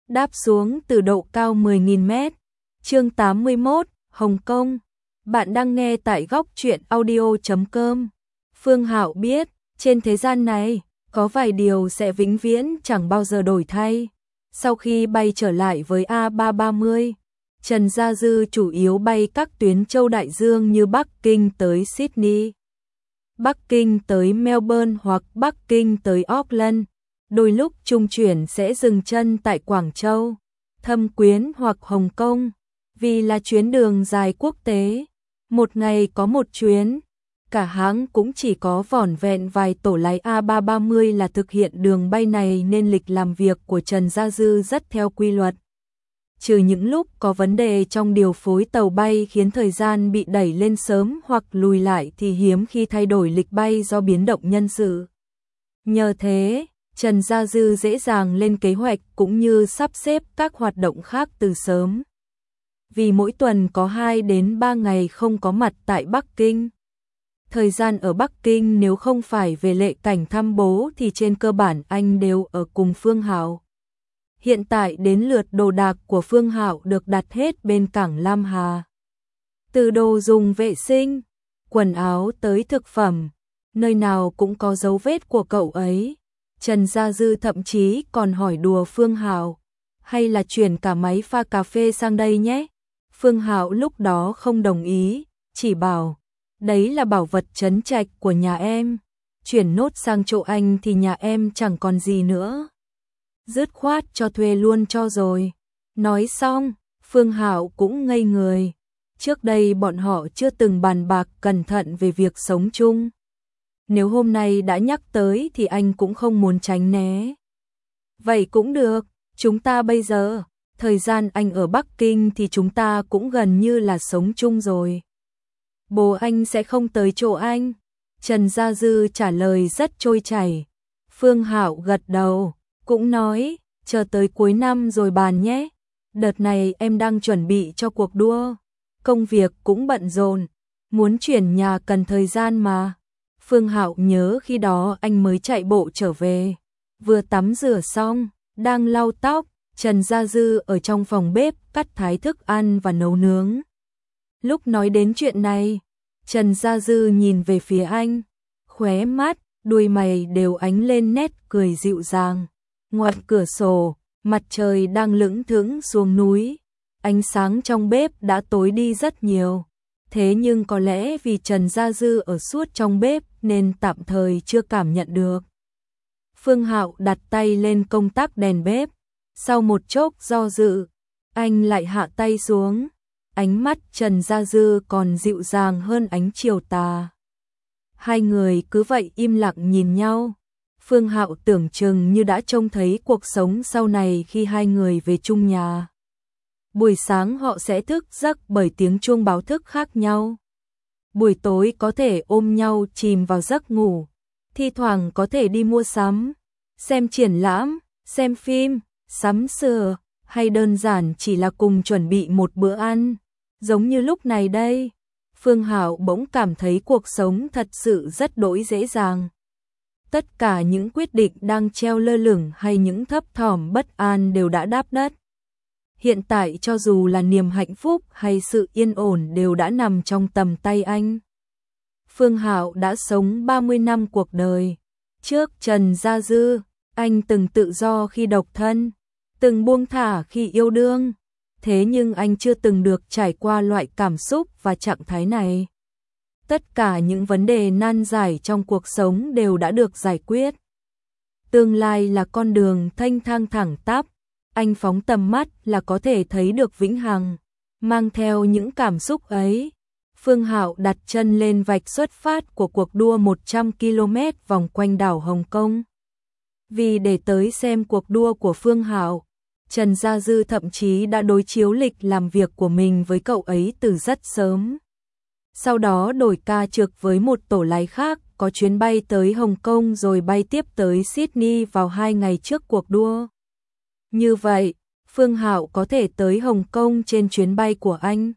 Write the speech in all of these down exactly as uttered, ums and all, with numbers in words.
đáp xuống từ độ cao mười nghìn mét. Chương tám mươi mốt, Hồng Kông. Bạn đang nghe tại góc truyện audio chấm com. Phương Hạo biết, trên thế gian này, có vài điều sẽ vĩnh viễn chẳng bao giờ đổi thay. Sau khi bay trở lại với A ba ba mươi, Trần Gia Dư chủ yếu bay các tuyến châu Đại Dương như Bắc Kinh tới Sydney, Bắc Kinh tới Melbourne hoặc Bắc Kinh tới Auckland. Đôi lúc trung chuyển sẽ dừng chân tại Quảng Châu, Thâm Quyến hoặc Hồng Kông, vì là chuyến đường dài quốc tế. Một ngày có một chuyến, cả hãng cũng chỉ có vỏn vẹn vài tổ lái A ba ba mươi là thực hiện đường bay này, nên lịch làm việc của Trần Gia Dư rất theo quy luật. Trừ những lúc có vấn đề trong điều phối tàu bay khiến thời gian bị đẩy lên sớm hoặc lùi lại thì hiếm khi thay đổi lịch bay do biến động nhân sự. Nhờ thế, Trần Gia Dư dễ dàng lên kế hoạch cũng như sắp xếp các hoạt động khác từ sớm. Vì mỗi tuần có hai đến ba ngày không có mặt tại Bắc Kinh. Thời gian ở Bắc Kinh nếu không phải về lệ cảnh thăm bố thì trên cơ bản anh đều ở cùng Phương Hạo. Hiện tại đến lượt đồ đạc của Phương Hạo được đặt hết bên cảng Lam Hà. Từ đồ dùng vệ sinh, quần áo tới thực phẩm, nơi nào cũng có dấu vết của cậu ấy. Trần Gia Dư thậm chí còn hỏi đùa Phương Hạo, hay là chuyển cả máy pha cà phê sang đây nhé. Phương Hạo lúc đó không đồng ý, chỉ bảo, đấy là bảo vật trấn trạch của nhà em, chuyển nốt sang chỗ anh thì nhà em chẳng còn gì nữa. Dứt khoát cho thuê luôn cho rồi. Nói xong, Phương Hạo cũng ngây người. Trước đây bọn họ chưa từng bàn bạc cẩn thận về việc sống chung. Nếu hôm nay đã nhắc tới thì anh cũng không muốn tránh né. Vậy cũng được, chúng ta bây giờ, thời gian anh ở Bắc Kinh thì chúng ta cũng gần như là sống chung rồi. Bố anh sẽ không tới chỗ anh. Trần Gia Dư trả lời rất trôi chảy. Phương Hạo gật đầu, cũng nói, chờ tới cuối năm rồi bàn nhé. Đợt này em đang chuẩn bị cho cuộc đua. Công việc cũng bận rộn, muốn chuyển nhà cần thời gian mà. Phương Hạo nhớ khi đó anh mới chạy bộ trở về, vừa tắm rửa xong, đang lau tóc. Trần Gia Dư ở trong phòng bếp cắt thái thức ăn và nấu nướng. Lúc nói đến chuyện này, Trần Gia Dư nhìn về phía anh, khóe mắt, đuôi mày đều ánh lên nét cười dịu dàng. Ngoài cửa sổ, mặt trời đang lững thững xuống núi, ánh sáng trong bếp đã tối đi rất nhiều. Thế nhưng có lẽ vì Trần Gia Dư ở suốt trong bếp nên tạm thời chưa cảm nhận được. Phương Hạo đặt tay lên công tắc đèn bếp. Sau một chốc do dự, anh lại hạ tay xuống. Ánh mắt Trần Gia Dư còn dịu dàng hơn ánh chiều tà. Hai người cứ vậy im lặng nhìn nhau. Phương Hạo tưởng chừng như đã trông thấy cuộc sống sau này khi hai người về chung nhà. Buổi sáng họ sẽ thức giấc bởi tiếng chuông báo thức khác nhau. Buổi tối có thể ôm nhau chìm vào giấc ngủ. Thi thoảng có thể đi mua sắm, xem triển lãm, xem phim, sắm sửa, hay đơn giản chỉ là cùng chuẩn bị một bữa ăn. Giống như lúc này đây, Phương Hạo bỗng cảm thấy cuộc sống thật sự rất đỗi dễ dàng. Tất cả những quyết định đang treo lơ lửng hay những thấp thỏm bất an đều đã đáp đất. Hiện tại cho dù là niềm hạnh phúc hay sự yên ổn đều đã nằm trong tầm tay anh. Phương Hạo đã sống ba mươi năm cuộc đời. Trước Trần Gia Dư, anh từng tự do khi độc thân, từng buông thả khi yêu đương. Thế nhưng anh chưa từng được trải qua loại cảm xúc và trạng thái này. Tất cả những vấn đề nan giải trong cuộc sống đều đã được giải quyết. Tương lai là con đường thanh thang thẳng tắp. Anh phóng tầm mắt là có thể thấy được vĩnh hằng. Mang theo những cảm xúc ấy, Phương Hạo đặt chân lên vạch xuất phát của cuộc đua một trăm ki lô mét vòng quanh đảo Hồng Kông. Vì để tới xem cuộc đua của Phương Hạo, Trần Gia Dư thậm chí đã đối chiếu lịch làm việc của mình với cậu ấy từ rất sớm. Sau đó đổi ca trực với một tổ lái khác, có chuyến bay tới Hồng Kông rồi bay tiếp tới Sydney vào hai ngày trước cuộc đua. Như vậy, Phương Hạo có thể tới Hồng Kông trên chuyến bay của anh.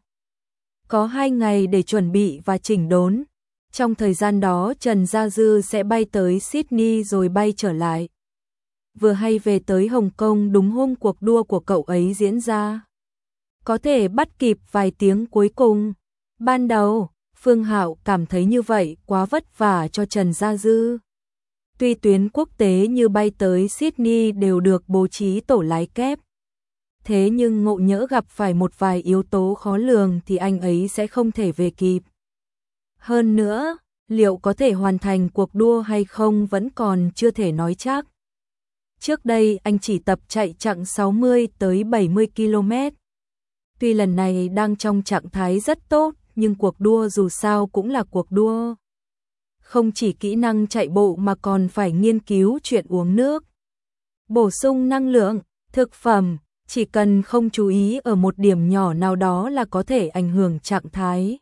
Có hai ngày để chuẩn bị và chỉnh đốn. Trong thời gian đó Trần Gia Dư sẽ bay tới Sydney rồi bay trở lại. vừa hay về tới Hồng Kông đúng hôm cuộc đua của cậu ấy diễn ra. Có thể bắt kịp vài tiếng cuối cùng. Ban đầu, Phương Hạo cảm thấy như vậy quá vất vả cho Trần Gia Dư. Tuy tuyến quốc tế như bay tới Sydney đều được bố trí tổ lái kép. Thế nhưng ngộ nhỡ gặp phải một vài yếu tố khó lường thì anh ấy sẽ không thể về kịp. Hơn nữa, liệu có thể hoàn thành cuộc đua hay không vẫn còn chưa thể nói chắc. Trước đây anh chỉ tập chạy chặng sáu mươi tới bảy mươi ki lô mét. Tuy lần này đang trong trạng thái rất tốt, nhưng cuộc đua dù sao cũng là cuộc đua. Không chỉ kỹ năng chạy bộ mà còn phải nghiên cứu chuyện uống nước, bổ sung năng lượng, thực phẩm, chỉ cần không chú ý ở một điểm nhỏ nào đó là có thể ảnh hưởng trạng thái.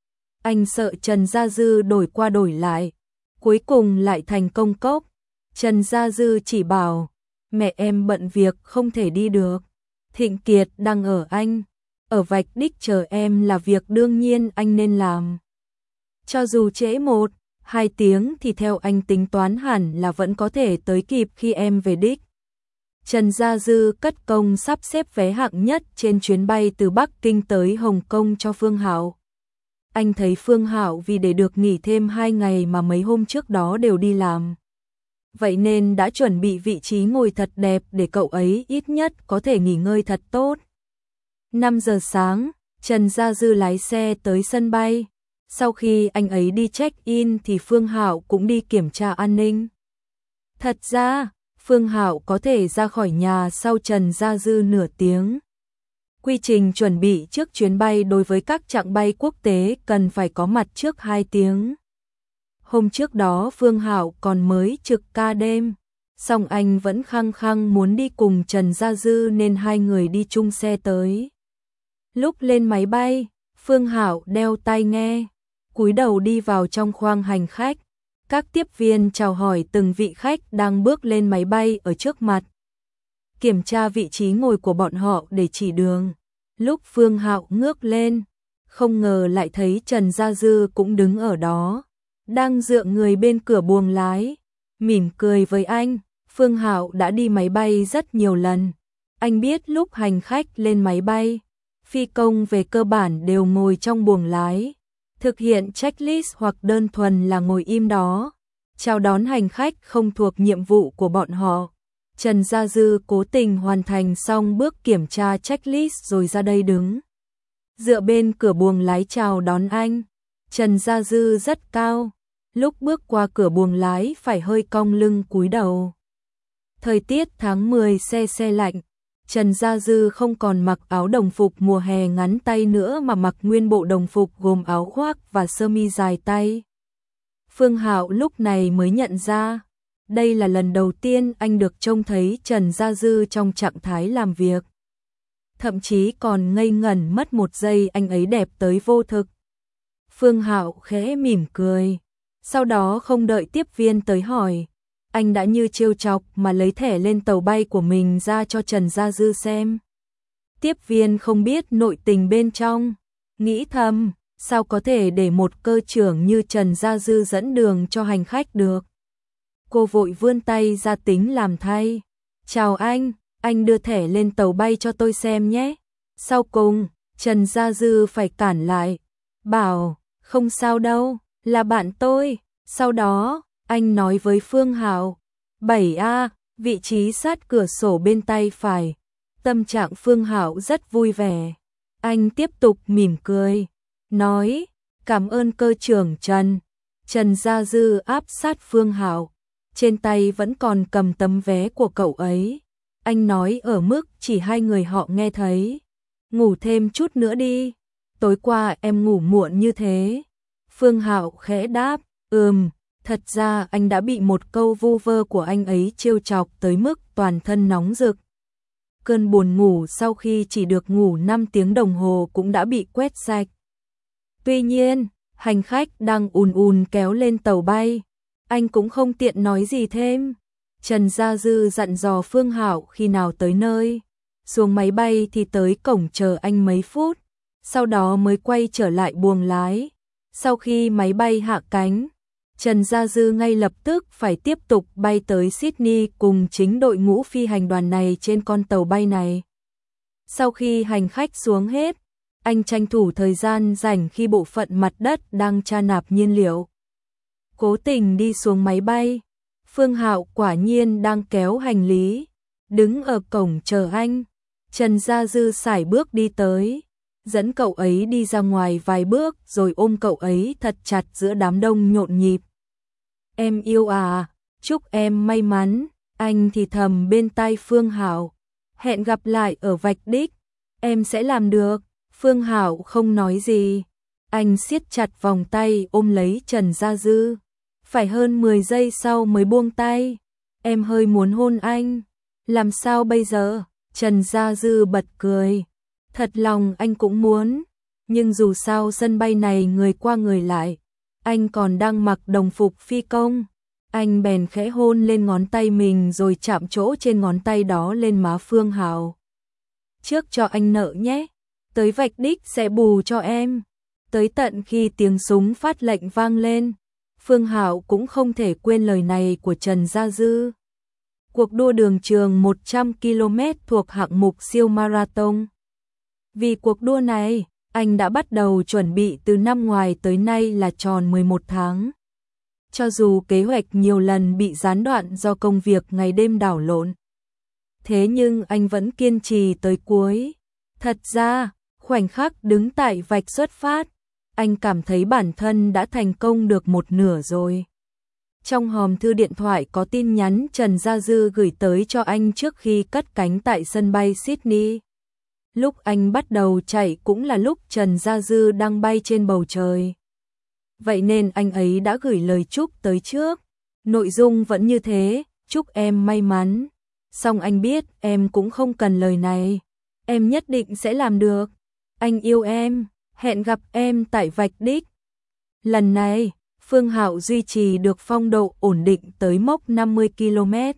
Anh sợ Trần Gia Dư đổi qua đổi lại, cuối cùng lại thành công cốc. Trần Gia Dư chỉ bảo, mẹ em bận việc không thể đi được. Thịnh Kiệt đang ở Anh, ở vạch đích chờ em là việc đương nhiên anh nên làm. Cho dù trễ một, hai tiếng thì theo anh tính toán hẳn là vẫn có thể tới kịp khi em về đích. Trần Gia Dư cất công sắp xếp vé hạng nhất trên chuyến bay từ Bắc Kinh tới Hồng Kông cho Phương Hạo. Anh thấy Phương Hạo vì để được nghỉ thêm hai ngày mà mấy hôm trước đó đều đi làm. Vậy nên đã chuẩn bị vị trí ngồi thật đẹp để cậu ấy ít nhất có thể nghỉ ngơi thật tốt. năm giờ sáng, Trần Gia Dư lái xe tới sân bay. Sau khi anh ấy đi check-in thì Phương Hạo cũng đi kiểm tra an ninh. Thật ra, Phương Hạo có thể ra khỏi nhà sau Trần Gia Dư nửa tiếng. Quy trình chuẩn bị trước chuyến bay đối với các chặng bay quốc tế cần phải có mặt trước hai tiếng. Hôm trước đó Phương Hạo còn mới trực ca đêm, song anh vẫn khăng khăng muốn đi cùng Trần Gia Dư nên hai người đi chung xe tới. Lúc lên máy bay, Phương Hạo đeo tai nghe, cúi đầu đi vào trong khoang hành khách. Các tiếp viên chào hỏi từng vị khách đang bước lên máy bay ở trước mặt, kiểm tra vị trí ngồi của bọn họ để chỉ đường. Lúc Phương Hạo ngước lên, không ngờ lại thấy Trần Gia Dư cũng đứng ở đó, đang dựa người bên cửa buồng lái, mỉm cười với anh. Phương Hạo đã đi máy bay rất nhiều lần, anh biết lúc hành khách lên máy bay, phi công về cơ bản đều ngồi trong buồng lái, thực hiện checklist hoặc đơn thuần là ngồi im đó, chào đón hành khách không thuộc nhiệm vụ của bọn họ. Trần Gia Dư cố tình hoàn thành xong bước kiểm tra checklist rồi ra đây đứng, dựa bên cửa buồng lái chào đón anh. Trần Gia Dư rất cao, lúc bước qua cửa buồng lái phải hơi cong lưng cúi đầu. Thời tiết tháng mười se se lạnh, Trần Gia Dư không còn mặc áo đồng phục mùa hè ngắn tay nữa mà mặc nguyên bộ đồng phục gồm áo khoác và sơ mi dài tay. Phương Hạo lúc này mới nhận ra, đây là lần đầu tiên anh được trông thấy Trần Gia Dư trong trạng thái làm việc. Thậm chí còn ngây ngẩn mất một giây anh ấy đẹp tới vô thực. Phương Hạo khẽ mỉm cười, sau đó không đợi tiếp viên tới hỏi, anh đã như trêu chọc mà lấy thẻ lên tàu bay của mình ra cho Trần Gia Dư xem. Tiếp viên không biết nội tình bên trong, nghĩ thầm, sao có thể để một cơ trưởng như Trần Gia Dư dẫn đường cho hành khách được. Cô vội vươn tay ra tính làm thay. Chào anh, anh đưa thẻ lên tàu bay cho tôi xem nhé. Sau cùng, Trần Gia Dư phải cản lại, bảo, không sao đâu, là bạn tôi. Sau đó, anh nói với Phương Hạo, bảy A, vị trí sát cửa sổ bên tay phải. Tâm trạng Phương Hạo rất vui vẻ. Anh tiếp tục mỉm cười, nói, cảm ơn cơ trưởng Trần. Trần Gia Dư áp sát Phương Hạo, trên tay vẫn còn cầm tấm vé của cậu ấy. Anh nói ở mức chỉ hai người họ nghe thấy. Ngủ thêm chút nữa đi, tối qua em ngủ muộn như thế. Phương Hạo khẽ đáp, ừm, thật ra anh đã bị một câu vu vơ của anh ấy trêu chọc tới mức toàn thân nóng rực. Cơn buồn ngủ sau khi chỉ được ngủ năm tiếng đồng hồ cũng đã bị quét sạch. Tuy nhiên, hành khách đang ùn ùn kéo lên tàu bay, anh cũng không tiện nói gì thêm. Trần Gia Dư dặn dò Phương Hạo khi nào tới nơi, xuống máy bay thì tới cổng chờ anh mấy phút, sau đó mới quay trở lại buồng lái. Sau khi máy bay hạ cánh, Trần Gia Dư ngay lập tức phải tiếp tục bay tới Sydney cùng chính đội ngũ phi hành đoàn này trên con tàu bay này. Sau khi hành khách xuống hết, anh tranh thủ thời gian rảnh khi bộ phận mặt đất đang tra nạp nhiên liệu. Cố tình đi xuống máy bay, Phương Hạo quả nhiên đang kéo hành lý, đứng ở cổng chờ anh. Trần Gia Dư sải bước đi tới, dẫn cậu ấy đi ra ngoài vài bước rồi ôm cậu ấy thật chặt giữa đám đông nhộn nhịp. Em yêu à, chúc em may mắn, anh thì thầm bên tai Phương Hạo. Hẹn gặp lại ở vạch đích, em sẽ làm được. Phương Hạo không nói gì, anh siết chặt vòng tay ôm lấy Trần Gia Dư. Phải hơn mười giây sau mới buông tay, em hơi muốn hôn anh. Làm sao bây giờ? Trần Gia Dư bật cười. Thật lòng anh cũng muốn, nhưng dù sao sân bay này người qua người lại, anh còn đang mặc đồng phục phi công. Anh bèn khẽ hôn lên ngón tay mình rồi chạm chỗ trên ngón tay đó lên má Phương Hạo. Trước cho anh nợ nhé, tới vạch đích sẽ bù cho em. Tới tận khi tiếng súng phát lệnh vang lên, Phương Hạo cũng không thể quên lời này của Trần Gia Dư. Cuộc đua đường trường một trăm ki lô mét thuộc hạng mục siêu marathon. Vì cuộc đua này, anh đã bắt đầu chuẩn bị từ năm ngoài tới nay là tròn mười một tháng. Cho dù kế hoạch nhiều lần bị gián đoạn do công việc ngày đêm đảo lộn, thế nhưng anh vẫn kiên trì tới cuối. Thật ra, khoảnh khắc đứng tại vạch xuất phát, anh cảm thấy bản thân đã thành công được một nửa rồi. Trong hòm thư điện thoại có tin nhắn Trần Gia Dư gửi tới cho anh trước khi cất cánh tại sân bay Sydney. Lúc anh bắt đầu chạy cũng là lúc Trần Gia Dư đang bay trên bầu trời. Vậy nên anh ấy đã gửi lời chúc tới trước. Nội dung vẫn như thế, chúc em may mắn. Song anh biết em cũng không cần lời này. Em nhất định sẽ làm được. Anh yêu em, hẹn gặp em tại vạch đích. Lần này, Phương Hạo duy trì được phong độ ổn định tới mốc năm mươi ki lô mét.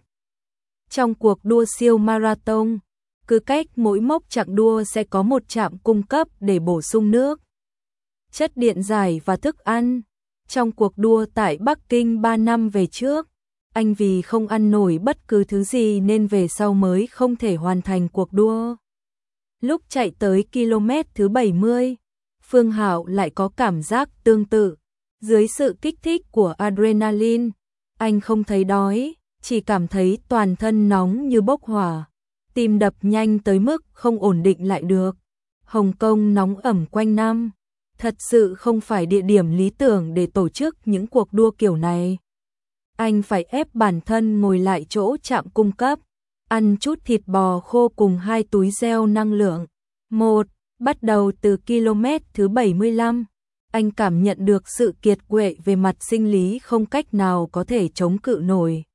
Trong cuộc đua siêu marathon, cứ cách mỗi mốc chặng đua sẽ có một trạm cung cấp để bổ sung nước, chất điện giải và thức ăn. Trong cuộc đua tại Bắc Kinh ba năm về trước, anh vì không ăn nổi bất cứ thứ gì nên về sau mới không thể hoàn thành cuộc đua. Lúc chạy tới km thứ bảy mươi, Phương Hạo lại có cảm giác tương tự. Dưới sự kích thích của adrenaline, anh không thấy đói, chỉ cảm thấy toàn thân nóng như bốc hỏa, tim đập nhanh tới mức không ổn định lại được. Hồng Kông nóng ẩm quanh năm, thật sự không phải địa điểm lý tưởng để tổ chức những cuộc đua kiểu này. Anh phải ép bản thân ngồi lại chỗ trạm cung cấp, ăn chút thịt bò khô cùng hai túi gel năng lượng. Một, bắt đầu từ km thứ bảy mươi lăm, anh cảm nhận được sự kiệt quệ về mặt sinh lý không cách nào có thể chống cự nổi.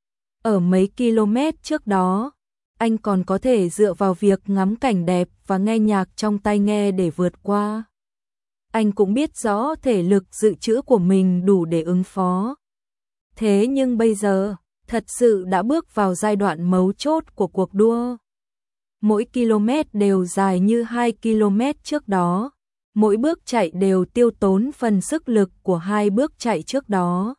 Ở mấy km trước đó, anh còn có thể dựa vào việc ngắm cảnh đẹp và nghe nhạc trong tai nghe để vượt qua. Anh cũng biết rõ thể lực dự trữ của mình đủ để ứng phó. Thế nhưng bây giờ, thật sự đã bước vào giai đoạn mấu chốt của cuộc đua. Mỗi km đều dài như hai ki lô mét trước đó. Mỗi bước chạy đều tiêu tốn phần sức lực của hai bước chạy trước đó.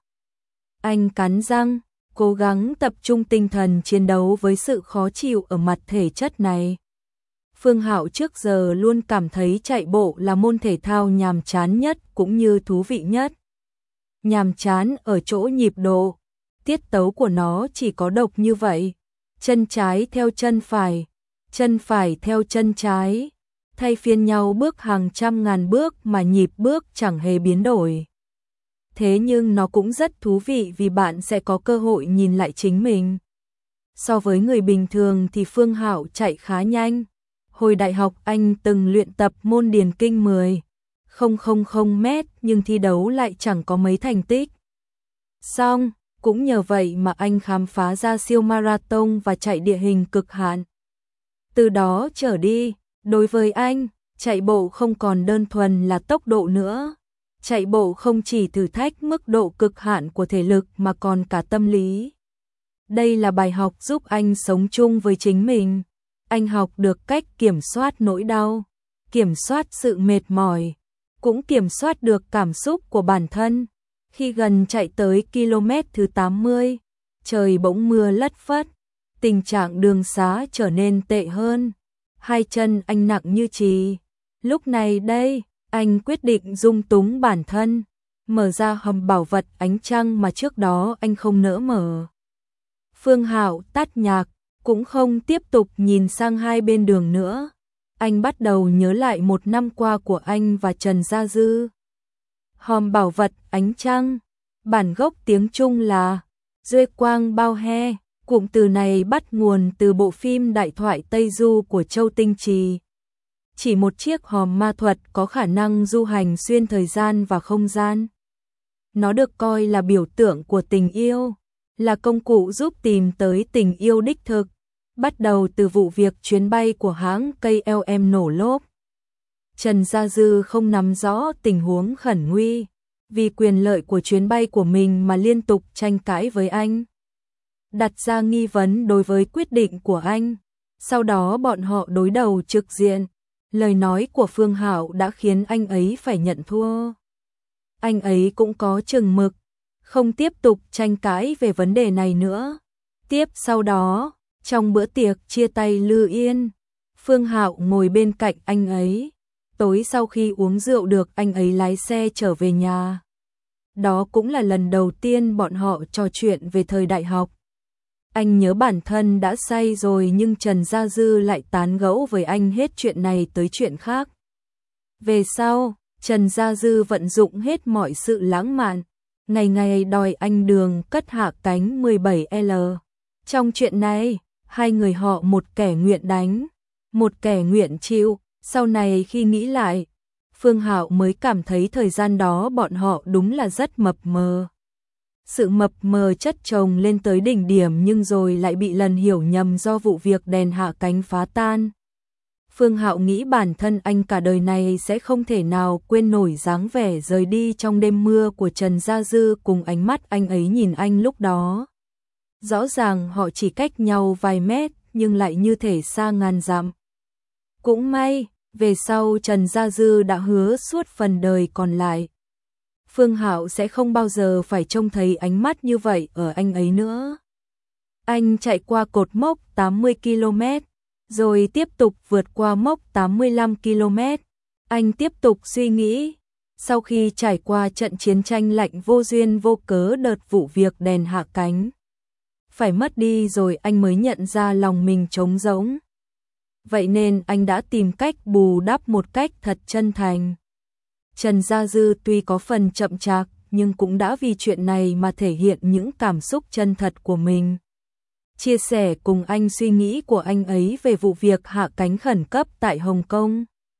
Anh cắn răng, cố gắng tập trung tinh thần chiến đấu với sự khó chịu ở mặt thể chất này. Phương Hạo trước giờ luôn cảm thấy chạy bộ là môn thể thao nhàm chán nhất cũng như thú vị nhất. Nhàm chán ở chỗ nhịp độ, tiết tấu của nó chỉ có độc như vậy. Chân trái theo chân phải, chân phải theo chân trái, thay phiên nhau bước hàng trăm ngàn bước mà nhịp bước chẳng hề biến đổi. Thế nhưng nó cũng rất thú vị vì bạn sẽ có cơ hội nhìn lại chính mình. So với người bình thường thì Phương Hạo chạy khá nhanh. Hồi đại học anh từng luyện tập môn điền kinh mười nghìn mét nhưng thi đấu lại chẳng có mấy thành tích. Xong, cũng nhờ vậy mà anh khám phá ra siêu marathon và chạy địa hình cực hạn. Từ đó trở đi, đối với anh, chạy bộ không còn đơn thuần là tốc độ nữa. Chạy bộ không chỉ thử thách mức độ cực hạn của thể lực mà còn cả tâm lý. Đây là bài học giúp anh sống chung với chính mình. Anh học được cách kiểm soát nỗi đau, kiểm soát sự mệt mỏi, cũng kiểm soát được cảm xúc của bản thân. Khi gần chạy tới km thứ tám mươi, trời bỗng mưa lất phất, tình trạng đường xá trở nên tệ hơn. Hai chân anh nặng như chì. Lúc này đây, anh quyết định dung túng bản thân, mở ra hầm bảo vật ánh trăng mà trước đó anh không nỡ mở. Phương Hạo tắt nhạc, cũng không tiếp tục nhìn sang hai bên đường nữa. Anh bắt đầu nhớ lại một năm qua của anh và Trần Gia Dư. Hòm bảo vật ánh trăng, bản gốc tiếng Trung là Duy Quang Bao He. Cụm từ này bắt nguồn từ bộ phim Đại thoại Tây Du của Châu Tinh Trì. Chỉ một chiếc hòm ma thuật có khả năng du hành xuyên thời gian và không gian. Nó được coi là biểu tượng của tình yêu, là công cụ giúp tìm tới tình yêu đích thực. Bắt đầu từ vụ việc chuyến bay của hãng ca lờ em nổ lốp, Trần Gia Dư không nắm rõ tình huống khẩn nguy, vì quyền lợi của chuyến bay của mình mà liên tục tranh cãi với anh, đặt ra nghi vấn đối với quyết định của anh. Sau đó bọn họ đối đầu trực diện. Lời nói của Phương Hạo đã khiến anh ấy phải nhận thua. Anh ấy cũng có chừng mực, không tiếp tục tranh cãi về vấn đề này nữa. Tiếp sau đó, trong bữa tiệc chia tay Lư Yên, Phương Hạo ngồi bên cạnh anh ấy. Tối sau khi uống rượu được anh ấy lái xe trở về nhà. Đó cũng là lần đầu tiên bọn họ trò chuyện về thời đại học. Anh nhớ bản thân đã say rồi nhưng Trần Gia Dư lại tán gẫu với anh hết chuyện này tới chuyện khác. Về sau, Trần Gia Dư vận dụng hết mọi sự lãng mạn, ngày ngày đòi anh Đường cất hạ cánh mười bảy L. Trong chuyện này, hai người họ một kẻ nguyện đánh, một kẻ nguyện chịu. Sau này khi nghĩ lại, Phương Hạo mới cảm thấy thời gian đó bọn họ đúng là rất mập mờ. Sự mập mờ chất chồng lên tới đỉnh điểm nhưng rồi lại bị lần hiểu nhầm do vụ việc đèn hạ cánh phá tan. Phương Hạo nghĩ bản thân anh cả đời này sẽ không thể nào quên nổi dáng vẻ rời đi trong đêm mưa của Trần Gia Dư cùng ánh mắt anh ấy nhìn anh lúc đó. Rõ ràng họ chỉ cách nhau vài mét nhưng lại như thể xa ngàn dặm. Cũng may, về sau Trần Gia Dư đã hứa suốt phần đời còn lại, Phương Hạo sẽ không bao giờ phải trông thấy ánh mắt như vậy ở anh ấy nữa. Anh chạy qua cột mốc tám mươi ki lô mét, rồi tiếp tục vượt qua mốc tám mươi lăm ki lô mét. Anh tiếp tục suy nghĩ, sau khi trải qua trận chiến tranh lạnh vô duyên vô cớ đợt vụ việc đèn hạ cánh phải mất đi rồi anh mới nhận ra lòng mình trống rỗng. Vậy nên anh đã tìm cách bù đắp một cách thật chân thành. Trần Gia Dư tuy có phần chậm chạp nhưng cũng đã vì chuyện này mà thể hiện những cảm xúc chân thật của mình. Chia sẻ cùng anh suy nghĩ của anh ấy về vụ việc hạ cánh khẩn cấp tại Hồng Kông.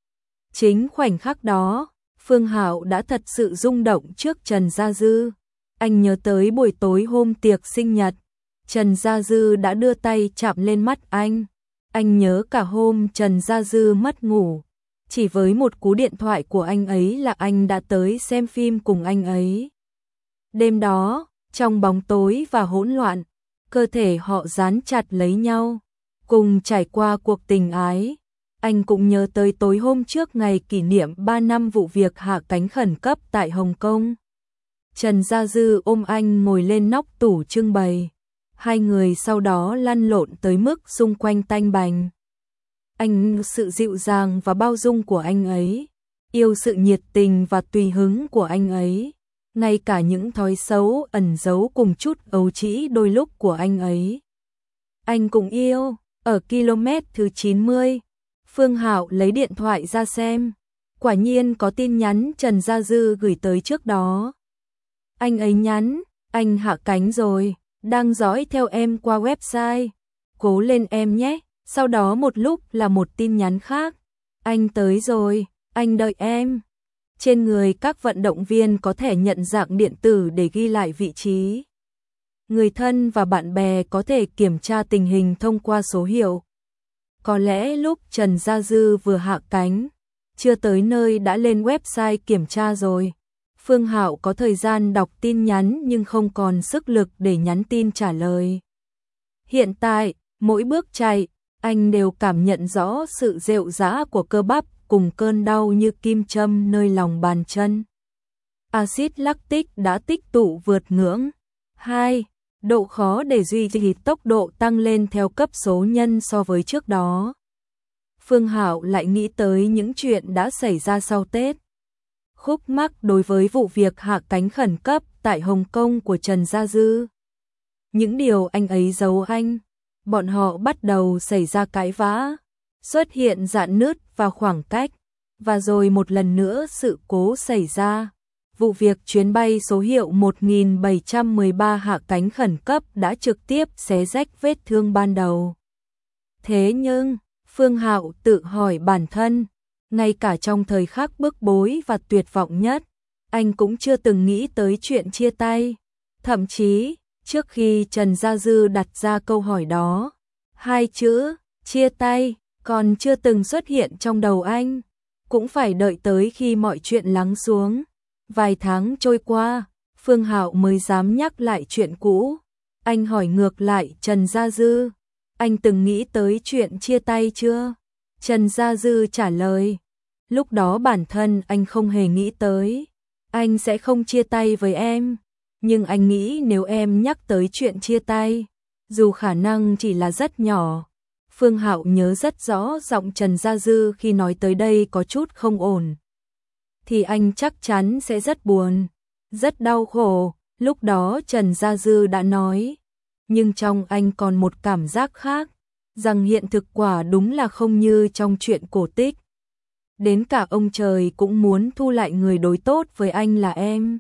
Chính khoảnh khắc đó, Phương Hạo đã thật sự rung động trước Trần Gia Dư. Anh nhớ tới buổi tối hôm tiệc sinh nhật, Trần Gia Dư đã đưa tay chạm lên mắt anh. Anh nhớ cả hôm Trần Gia Dư mất ngủ. Chỉ với một cú điện thoại của anh ấy là anh đã tới xem phim cùng anh ấy. Đêm đó, trong bóng tối và hỗn loạn, cơ thể họ dán chặt lấy nhau, cùng trải qua cuộc tình ái. Anh cũng nhớ tới tối hôm trước ngày kỷ niệm ba năm vụ việc hạ cánh khẩn cấp tại Hồng Kông. Trần Gia Dư ôm anh ngồi lên nóc tủ trưng bày. Hai người sau đó lăn lộn tới mức xung quanh tanh bành. Anh sự dịu dàng và bao dung của anh ấy, yêu sự nhiệt tình và tùy hứng của anh ấy, ngay cả những thói xấu ẩn giấu cùng chút ấu trĩ đôi lúc của anh ấy. Anh cũng yêu. Ở km thứ chín mươi, Phương Hạo lấy điện thoại ra xem, quả nhiên có tin nhắn Trần Gia Dư gửi tới trước đó. Anh ấy nhắn, anh hạ cánh rồi, đang dõi theo em qua website, cố lên em nhé. Sau đó một lúc là một tin nhắn khác, anh tới rồi, anh đợi em. Trên người các vận động viên có thể nhận dạng điện tử để ghi lại vị trí. Người thân và bạn bè có thể kiểm tra tình hình thông qua số hiệu. Có lẽ lúc Trần Gia Dư vừa hạ cánh, chưa tới nơi đã lên website kiểm tra rồi. Phương Hạo có thời gian đọc tin nhắn nhưng không còn sức lực để nhắn tin trả lời. Hiện tại, mỗi bước chạy, anh đều cảm nhận rõ sự rệu rã của cơ bắp cùng cơn đau như kim châm nơi lòng bàn chân. axit lactic đã tích tụ vượt ngưỡng. hai. Độ khó để duy trì tốc độ tăng lên theo cấp số nhân so với trước đó. Phương Hạo lại nghĩ tới những chuyện đã xảy ra sau Tết. Khúc mắc đối với vụ việc hạ cánh khẩn cấp tại Hồng Kông của Trần Gia Dư. Những điều anh ấy giấu anh, bọn họ bắt đầu xảy ra cãi vã, xuất hiện rạn nứt và khoảng cách, và rồi một lần nữa sự cố xảy ra. Vụ việc chuyến bay số hiệu một nghìn bảy trăm mười ba hạ cánh khẩn cấp đã trực tiếp xé rách vết thương ban đầu. Thế nhưng, Phương Hạo tự hỏi bản thân, ngay cả trong thời khắc bức bối và tuyệt vọng nhất, anh cũng chưa từng nghĩ tới chuyện chia tay. Thậm chí, trước khi Trần Gia Dư đặt ra câu hỏi đó, hai chữ chia tay còn chưa từng xuất hiện trong đầu anh. Cũng phải đợi tới khi mọi chuyện lắng xuống. Vài tháng trôi qua, Phương Hạo mới dám nhắc lại chuyện cũ. Anh hỏi ngược lại Trần Gia Dư, anh từng nghĩ tới chuyện chia tay chưa? Trần Gia Dư trả lời, lúc đó bản thân anh không hề nghĩ tới. Anh sẽ không chia tay với em. Nhưng anh nghĩ nếu em nhắc tới chuyện chia tay, dù khả năng chỉ là rất nhỏ. Phương Hạo nhớ rất rõ giọng Trần Gia Dư khi nói tới đây có chút không ổn. Thì anh chắc chắn sẽ rất buồn, rất đau khổ. Lúc đó Trần Gia Dư đã nói, nhưng trong anh còn một cảm giác khác, rằng hiện thực quả đúng là không như trong chuyện cổ tích. Đến cả ông trời cũng muốn thu lại người đối tốt với anh là em.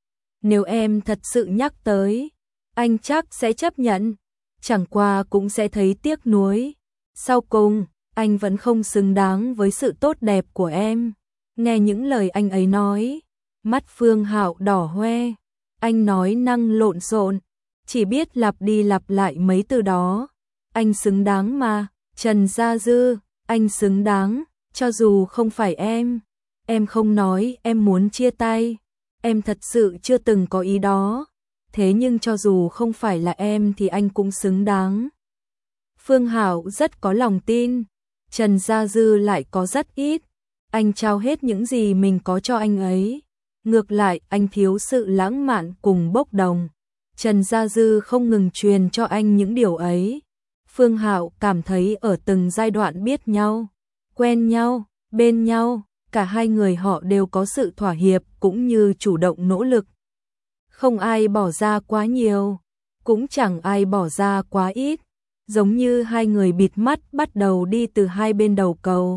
Nếu em thật sự nhắc tới, anh chắc sẽ chấp nhận, chẳng qua cũng sẽ thấy tiếc nuối. Sau cùng, anh vẫn không xứng đáng với sự tốt đẹp của em. Nghe những lời anh ấy nói, mắt Phương Hạo đỏ hoe. Anh nói năng lộn xộn, chỉ biết lặp đi lặp lại mấy từ đó. Anh xứng đáng mà, Trần Gia Dư, anh xứng đáng, cho dù không phải em. Em không nói em muốn chia tay, em thật sự chưa từng có ý đó. Thế nhưng cho dù không phải là em thì anh cũng xứng đáng. Phương Hạo rất có lòng tin, Trần Gia Dư lại có rất ít. Anh trao hết những gì mình có cho anh ấy. Ngược lại, anh thiếu sự lãng mạn cùng bốc đồng. Trần Gia Dư không ngừng truyền cho anh những điều ấy. Phương Hạo cảm thấy ở từng giai đoạn biết nhau, quen nhau, bên nhau, cả hai người họ đều có sự thỏa hiệp cũng như chủ động nỗ lực. Không ai bỏ ra quá nhiều, cũng chẳng ai bỏ ra quá ít. Giống như hai người bịt mắt bắt đầu đi từ hai bên đầu cầu.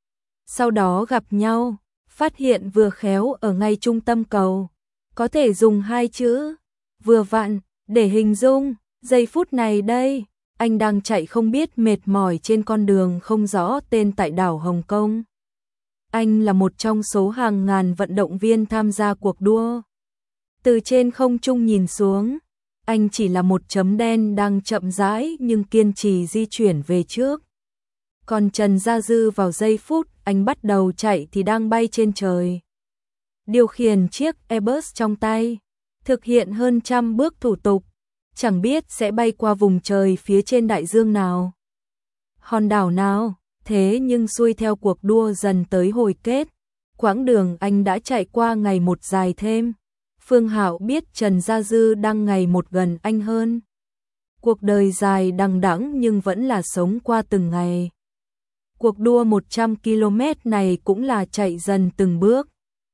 Sau đó gặp nhau, phát hiện vừa khéo ở ngay trung tâm cầu. Có thể dùng hai chữ vừa vặn để hình dung. Giây phút này đây, anh đang chạy không biết mệt mỏi trên con đường không rõ tên tại đảo Hồng Kông. Anh là một trong số hàng ngàn vận động viên tham gia cuộc đua. Từ trên không trung nhìn xuống, anh chỉ là một chấm đen đang chậm rãi nhưng kiên trì di chuyển về trước. Còn Trần Gia Dư vào giây phút anh bắt đầu chạy thì đang bay trên trời. Điều khiển chiếc Airbus trong tay, thực hiện hơn trăm bước thủ tục, chẳng biết sẽ bay qua vùng trời phía trên đại dương nào, hòn đảo nào. Thế nhưng xuôi theo cuộc đua dần tới hồi kết, quãng đường anh đã chạy qua ngày một dài thêm. Phương Hạo biết Trần Gia Dư đang ngày một gần anh hơn. Cuộc đời dài đằng đẵng nhưng vẫn là sống qua từng ngày. Cuộc đua một trăm ki lô mét này cũng là chạy dần từng bước.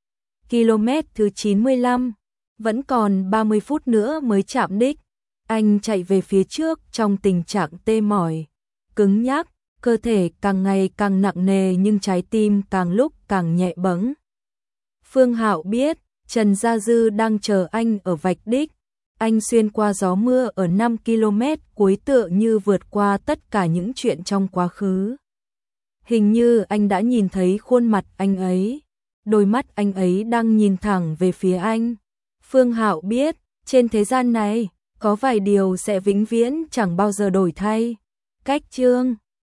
Km thứ chín mươi lăm, vẫn còn ba mươi phút nữa mới chạm đích. Anh chạy về phía trước trong tình trạng tê mỏi, cứng nhắc, cơ thể càng ngày càng nặng nề nhưng trái tim càng lúc càng nhẹ bẫng. Phương Hạo biết Trần Gia Dư đang chờ anh ở vạch đích. Anh xuyên qua gió mưa ở năm ki lô mét cuối tựa như vượt qua tất cả những chuyện trong quá khứ. Hình như anh đã nhìn thấy khuôn mặt anh ấy. Đôi mắt anh ấy đang nhìn thẳng về phía anh. Phương Hạo biết, trên thế gian này, có vài điều sẽ vĩnh viễn chẳng bao giờ đổi thay. Cách chương